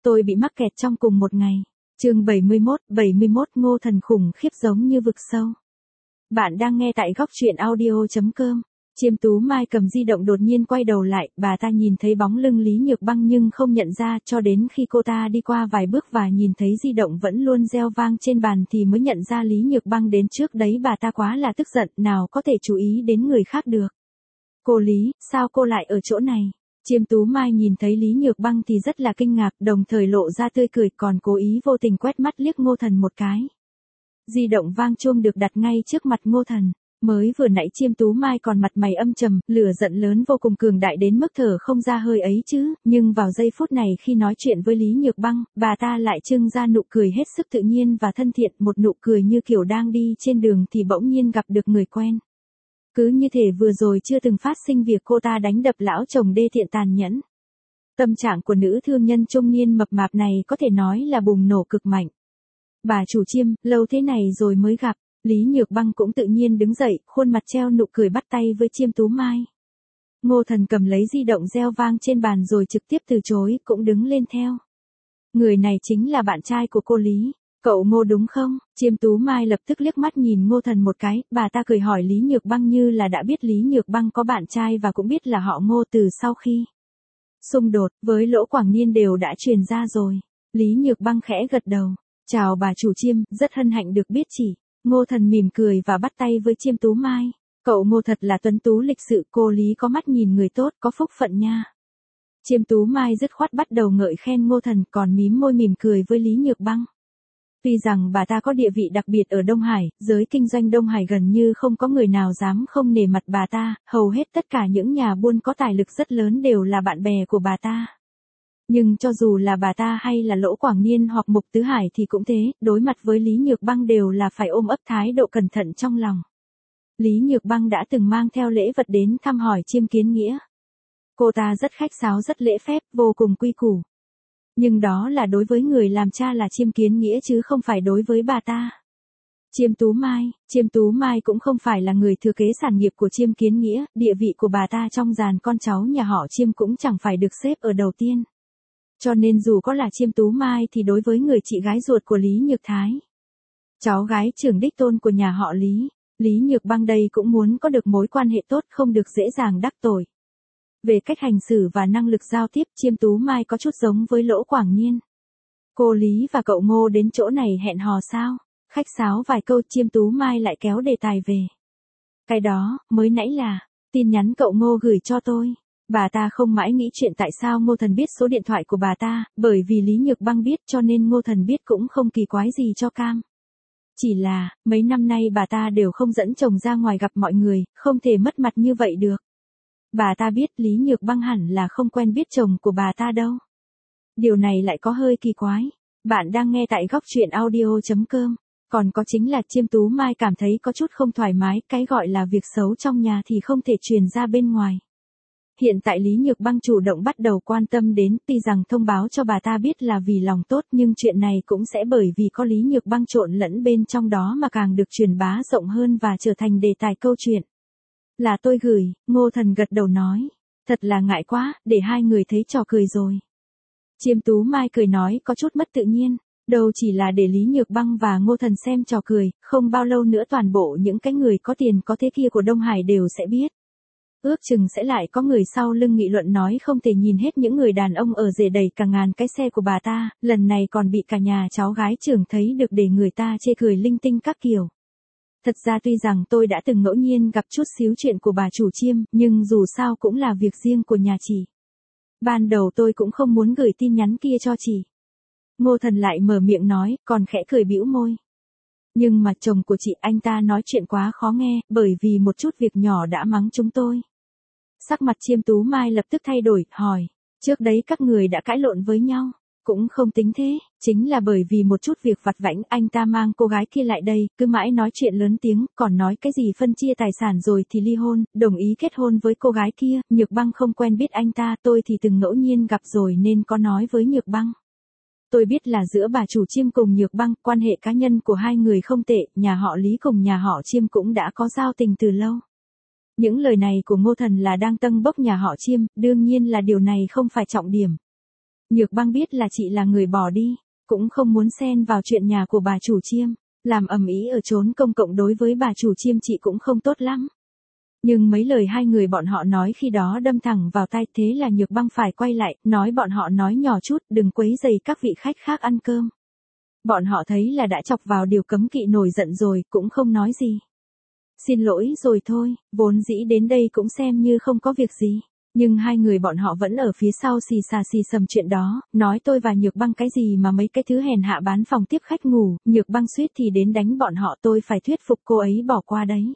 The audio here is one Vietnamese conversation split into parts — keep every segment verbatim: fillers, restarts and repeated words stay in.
tôi bị mắc kẹt trong cùng một ngày. Chương bảy mươi mốt, bảy mươi mốt Ngô Thần khủng khiếp giống như vực sâu. Bạn đang nghe tại góc truyện audio chấm com. Chiêm Tú Mai cầm di động đột nhiên quay đầu lại, bà ta nhìn thấy bóng lưng Lý Nhược Băng nhưng không nhận ra, cho đến khi cô ta đi qua vài bước và nhìn thấy di động vẫn luôn reo vang trên bàn thì mới nhận ra Lý Nhược Băng đến trước đấy. Bà ta quá là tức giận, nào có thể chú ý đến người khác được. Cô Lý, sao cô lại ở chỗ này? Chiêm Tú Mai nhìn thấy Lý Nhược Băng thì rất là kinh ngạc, đồng thời lộ ra tươi cười, còn cố ý vô tình quét mắt liếc Ngô Thần một cái. Di động vang chuông được đặt ngay trước mặt Ngô Thần. Mới vừa nãy Chiêm Tú Mai còn mặt mày âm trầm, lửa giận lớn vô cùng cường đại đến mức thở không ra hơi ấy chứ, nhưng vào giây phút này khi nói chuyện với Lý Nhược Băng, bà ta lại trưng ra nụ cười hết sức tự nhiên và thân thiện, một nụ cười như kiểu đang đi trên đường thì bỗng nhiên gặp được người quen. Cứ như thể vừa rồi chưa từng phát sinh việc cô ta đánh đập lão chồng đê tiện tàn nhẫn. Tâm trạng của nữ thương nhân trung niên mập mạp này có thể nói là bùng nổ cực mạnh. Bà chủ Chiêm, lâu thế này rồi mới gặp. Lý Nhược Băng cũng tự nhiên đứng dậy, khuôn mặt treo nụ cười bắt tay với Chiêm Tú Mai. Ngô Thần cầm lấy di động reo vang trên bàn rồi trực tiếp từ chối, cũng đứng lên theo. Người này chính là bạn trai của cô Lý. Cậu Ngô đúng không? Chiêm Tú Mai lập tức liếc mắt nhìn Ngô Thần một cái, bà ta cười hỏi Lý Nhược Băng như là đã biết Lý Nhược Băng có bạn trai và cũng biết là họ Ngô từ sau khi xung đột với Lỗ Quảng Niên đều đã truyền ra rồi. Lý Nhược Băng khẽ gật đầu. Chào bà chủ Chiêm, rất hân hạnh được biết chỉ. Ngô Thần mỉm cười và bắt tay với Chiêm Tú Mai. Cậu Ngô thật là tuấn tú lịch sự, cô Lý có mắt nhìn người tốt, có phúc phận nha. Chiêm Tú Mai dứt khoát bắt đầu ngợi khen Ngô Thần, còn mím môi mỉm cười với Lý Nhược Băng. Tuy rằng bà ta có địa vị đặc biệt ở Đông Hải, giới kinh doanh Đông Hải gần như không có người nào dám không nể mặt bà ta, hầu hết tất cả những nhà buôn có tài lực rất lớn đều là bạn bè của bà ta. Nhưng cho dù là bà ta hay là Lỗ Quảng Niên hoặc Mục Tứ Hải thì cũng thế, đối mặt với Lý Nhược Băng đều là phải ôm ấp thái độ cẩn thận trong lòng. Lý Nhược Băng đã từng mang theo lễ vật đến thăm hỏi Chiêm Kiến Nghĩa. Cô ta rất khách sáo rất lễ phép, vô cùng quy củ. Nhưng đó là đối với người làm cha là Chiêm Kiến Nghĩa chứ không phải đối với bà ta. Chiêm Tú Mai, Chiêm Tú Mai cũng không phải là người thừa kế sản nghiệp của Chiêm Kiến Nghĩa, địa vị của bà ta trong dàn con cháu nhà họ Chiêm cũng chẳng phải được xếp ở đầu tiên. Cho nên dù có là Chiêm Tú Mai thì đối với người chị gái ruột của Lý Nhược Thái, cháu gái trưởng đích tôn của nhà họ Lý, Lý Nhược Băng đây cũng muốn có được mối quan hệ tốt, không được dễ dàng đắc tội. Về cách hành xử và năng lực giao tiếp, Chiêm Tú Mai có chút giống với Lỗ Quảng Niên. Cô Lý và cậu Ngô đến chỗ này hẹn hò sao? Khách sáo vài câu, Chiêm Tú Mai lại kéo đề tài về. Cái đó, mới nãy là, tin nhắn cậu Ngô gửi cho tôi. Bà ta không mãi nghĩ chuyện tại sao Ngô Thần biết số điện thoại của bà ta, bởi vì Lý Nhược Băng biết cho nên Ngô Thần biết cũng không kỳ quái gì cho cam. Chỉ là, mấy năm nay bà ta đều không dẫn chồng ra ngoài gặp mọi người, không thể mất mặt như vậy được. Bà ta biết Lý Nhược Băng hẳn là không quen biết chồng của bà ta đâu. Điều này lại có hơi kỳ quái. Bạn đang nghe tại góc truyện audio chấm com. Còn có chính là Chiêm Tú Mai cảm thấy có chút không thoải mái, cái gọi là việc xấu trong nhà thì không thể truyền ra bên ngoài. Hiện tại Lý Nhược Băng chủ động bắt đầu quan tâm đến, tuy rằng thông báo cho bà ta biết là vì lòng tốt nhưng chuyện này cũng sẽ bởi vì có Lý Nhược Băng trộn lẫn bên trong đó mà càng được truyền bá rộng hơn và trở thành đề tài câu chuyện. Là tôi gửi, Ngô Thần gật đầu nói. Thật là ngại quá, để hai người thấy trò cười rồi. Chiêm Tú Mai cười nói có chút mất tự nhiên. Đâu chỉ là để Lý Nhược Băng và Ngô Thần xem trò cười, không bao lâu nữa toàn bộ những cái người có tiền có thế kia của Đông Hải đều sẽ biết. Ước chừng sẽ lại có người sau lưng nghị luận nói không thể nhìn hết những người đàn ông ở rể đầy cả ngàn cái xe của bà ta, lần này còn bị cả nhà cháu gái trưởng thấy được để người ta chê cười linh tinh các kiểu. Thật ra tuy rằng tôi đã từng ngẫu nhiên gặp chút xíu chuyện của bà chủ Chiêm, nhưng dù sao cũng là việc riêng của nhà chị. Ban đầu tôi cũng không muốn gửi tin nhắn kia cho chị. Ngô Thần lại mở miệng nói, còn khẽ cười bĩu môi. Nhưng mà chồng của chị anh ta nói chuyện quá khó nghe, bởi vì một chút việc nhỏ đã mắng chúng tôi. Sắc mặt Chiêm Tú Mai lập tức thay đổi, hỏi, trước đấy các người đã cãi lộn với nhau, cũng không tính thế, chính là bởi vì một chút việc vặt vãnh anh ta mang cô gái kia lại đây, cứ mãi nói chuyện lớn tiếng, còn nói cái gì phân chia tài sản rồi thì ly hôn, đồng ý kết hôn với cô gái kia, Nhược Băng không quen biết anh ta, tôi thì từng ngẫu nhiên gặp rồi nên có nói với Nhược Băng. Tôi biết là giữa bà chủ Chiêm cùng Nhược Băng, quan hệ cá nhân của hai người không tệ, nhà họ Lý cùng nhà họ Chiêm cũng đã có giao tình từ lâu. Những lời này của Ngô Thần là đang tâng bốc nhà họ Chiêm, đương nhiên là điều này không phải trọng điểm. Nhược Băng biết là chị là người bỏ đi, cũng không muốn xen vào chuyện nhà của bà chủ Chiêm, làm ầm ĩ ở chốn công cộng đối với bà chủ Chiêm chị cũng không tốt lắm. Nhưng mấy lời hai người bọn họ nói khi đó đâm thẳng vào tai, thế là Nhược Băng phải quay lại, nói bọn họ nói nhỏ chút, đừng quấy rầy các vị khách khác ăn cơm. Bọn họ thấy là đã chọc vào điều cấm kỵ nổi giận rồi, cũng không nói gì. Xin lỗi rồi thôi, vốn dĩ đến đây cũng xem như không có việc gì. Nhưng hai người bọn họ vẫn ở phía sau xì xà xì sầm chuyện đó, nói tôi và Nhược Băng cái gì mà mấy cái thứ hèn hạ bán phòng tiếp khách ngủ, Nhược Băng suýt thì đến đánh bọn họ, tôi phải thuyết phục cô ấy bỏ qua đấy.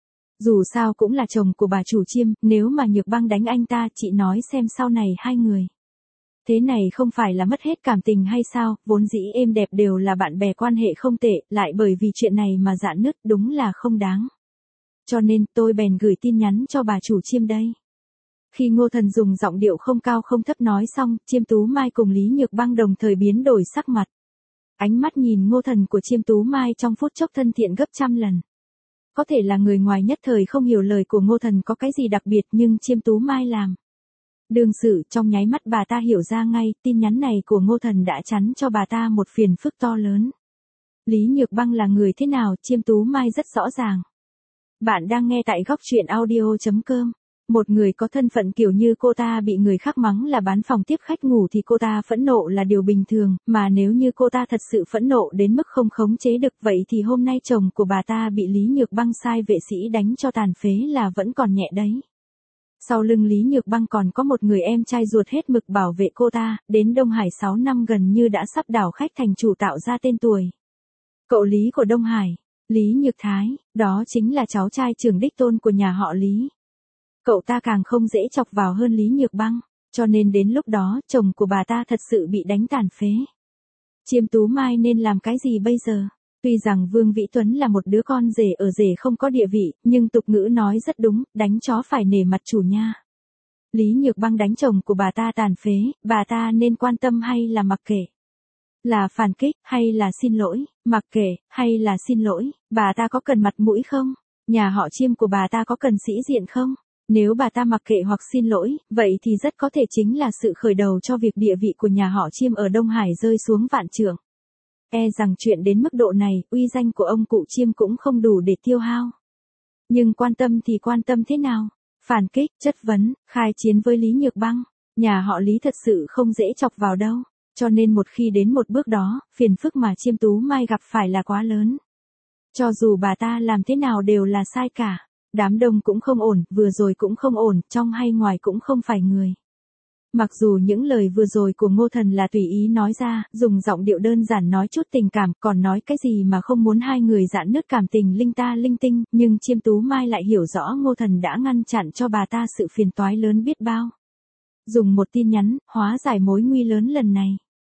Dù sao cũng là chồng của bà chủ Chiêm, nếu mà Nhược Băng đánh anh ta, chị nói xem sau này hai người. Thế này không phải là mất hết cảm tình hay sao, vốn dĩ êm đẹp đều là bạn bè quan hệ không tệ, lại bởi vì chuyện này mà rạn nứt, đúng là không đáng. Cho nên tôi bèn gửi tin nhắn cho bà chủ Chiêm đây. Khi Ngô Thần dùng giọng điệu không cao không thấp nói xong, Chiêm Tú Mai cùng Lý Nhược Băng đồng thời biến đổi sắc mặt. Ánh mắt nhìn Ngô Thần của Chiêm Tú Mai trong phút chốc thân thiện gấp trăm lần. Có thể là người ngoài nhất thời không hiểu lời của Ngô Thần có cái gì đặc biệt, nhưng Chiêm Tú Mai làm. Đương sự, trong nháy mắt bà ta hiểu ra ngay, tin nhắn này của Ngô Thần đã chắn cho bà ta một phiền phức to lớn. Lý Nhược Băng là người thế nào, Chiêm Tú Mai rất rõ ràng. Bạn đang nghe tại góc truyện audio chấm com. Một người có thân phận kiểu như cô ta bị người khác mắng là bán phòng tiếp khách ngủ thì cô ta phẫn nộ là điều bình thường, mà nếu như cô ta thật sự phẫn nộ đến mức không khống chế được vậy thì hôm nay chồng của bà ta bị Lý Nhược Băng sai vệ sĩ đánh cho tàn phế là vẫn còn nhẹ đấy. Sau lưng Lý Nhược Băng còn có một người em trai ruột hết mực bảo vệ cô ta, đến Đông Hải sáu năm gần như đã sắp đảo khách thành chủ tạo ra tên tuổi. Cậu Lý của Đông Hải, Lý Nhược Thái, đó chính là cháu trai trưởng đích tôn của nhà họ Lý. Cậu ta càng không dễ chọc vào hơn Lý Nhược Băng, cho nên đến lúc đó chồng của bà ta thật sự bị đánh tàn phế. Chiêm Tú Mai nên làm cái gì bây giờ? Tuy rằng Vương Vĩ Tuấn là một đứa con rể ở rể không có địa vị, nhưng tục ngữ nói rất đúng, đánh chó phải nể mặt chủ nha. Lý Nhược Băng đánh chồng của bà ta tàn phế, bà ta nên quan tâm hay là mặc kệ? Là phản kích, hay là xin lỗi, mặc kệ, hay là xin lỗi, bà ta có cần mặt mũi không? Nhà họ Chiêm của bà ta có cần sĩ diện không? Nếu bà ta mặc kệ hoặc xin lỗi, vậy thì rất có thể chính là sự khởi đầu cho việc địa vị của nhà họ Chiêm ở Đông Hải rơi xuống vạn trượng. E rằng chuyện đến mức độ này, uy danh của ông cụ Chiêm cũng không đủ để tiêu hao. Nhưng quan tâm thì quan tâm thế nào? Phản kích, chất vấn, khai chiến với Lý Nhược Băng. Nhà họ Lý thật sự không dễ chọc vào đâu. Cho nên một khi đến một bước đó, phiền phức mà Chiêm Tú Mai gặp phải là quá lớn. Cho dù bà ta làm thế nào đều là sai cả. Đám đông cũng không ổn, vừa rồi cũng không ổn, trong hay ngoài cũng không phải người. Mặc dù những lời vừa rồi của Ngô Thần là tùy ý nói ra, dùng giọng điệu đơn giản nói chút tình cảm, còn nói cái gì mà không muốn hai người rạn nứt cảm tình linh ta linh tinh, nhưng Chiêm Tú Mai lại hiểu rõ Ngô Thần đã ngăn chặn cho bà ta sự phiền toái lớn biết bao. Dùng một tin nhắn, hóa giải mối nguy lớn lần này.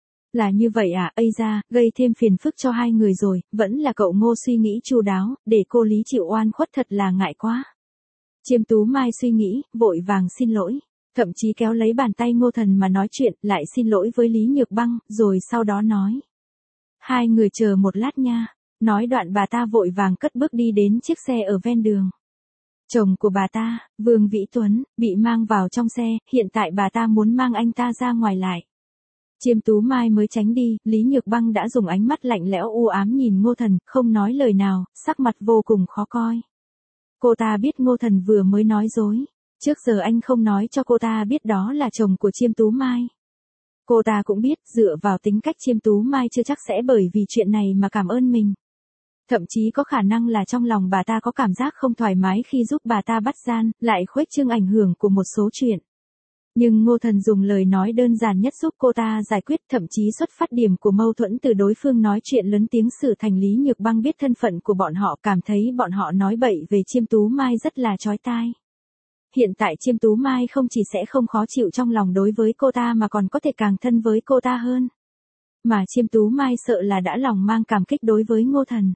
Là như vậy à, ây ra, gây thêm phiền phức cho hai người rồi, vẫn là cậu Ngô suy nghĩ chu đáo, để cô Lý chịu oan khuất thật là ngại quá. Chiêm Tú Mai suy nghĩ, vội vàng xin lỗi, thậm chí kéo lấy bàn tay Ngô Thần mà nói chuyện, lại xin lỗi với Lý Nhược Băng, rồi sau đó nói. Hai người chờ một lát nha, nói đoạn bà ta vội vàng cất bước đi đến chiếc xe ở ven đường. Chồng của bà ta, Vương Vĩ Tuấn, bị mang vào trong xe, hiện tại bà ta muốn mang anh ta ra ngoài lại. Chiêm Tú Mai mới tránh đi, Lý Nhược Băng đã dùng ánh mắt lạnh lẽo u ám nhìn Ngô Thần, không nói lời nào, sắc mặt vô cùng khó coi. Cô ta biết Ngô Thần vừa mới nói dối. Trước giờ anh không nói cho cô ta biết đó là chồng của Chiêm Tú Mai. Cô ta cũng biết, dựa vào tính cách Chiêm Tú Mai chưa chắc sẽ bởi vì chuyện này mà cảm ơn mình. Thậm chí có khả năng là trong lòng bà ta có cảm giác không thoải mái khi giúp bà ta bắt gian, lại khuếch trương ảnh hưởng của một số chuyện. Nhưng Ngô Thần dùng lời nói đơn giản nhất giúp cô ta giải quyết, thậm chí xuất phát điểm của mâu thuẫn từ đối phương nói chuyện lớn tiếng xử thành Lý Nhược Băng biết thân phận của bọn họ, cảm thấy bọn họ nói bậy về Chiêm Tú Mai rất là chói tai. Hiện tại Chiêm Tú Mai không chỉ sẽ không khó chịu trong lòng đối với cô ta mà còn có thể càng thân với cô ta hơn. Mà Chiêm Tú Mai sợ là đã lòng mang cảm kích đối với Ngô Thần.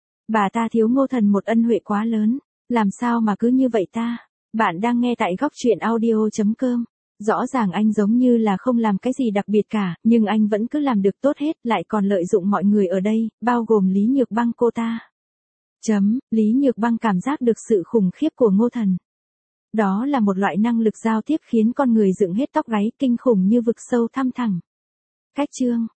Bà ta thiếu Ngô Thần một ân huệ quá lớn, làm sao mà cứ như vậy ta? Bạn đang nghe tại góc truyện audio chấm com. Rõ ràng anh giống như là không làm cái gì đặc biệt cả, nhưng anh vẫn cứ làm được tốt hết, lại còn lợi dụng mọi người ở đây, bao gồm Lý Nhược Băng cô ta. Chấm, Lý Nhược Băng cảm giác được sự khủng khiếp của Ngô Thần. Đó là một loại năng lực giao tiếp khiến con người dựng hết tóc gáy, kinh khủng như vực sâu thăm thẳm. Cách chương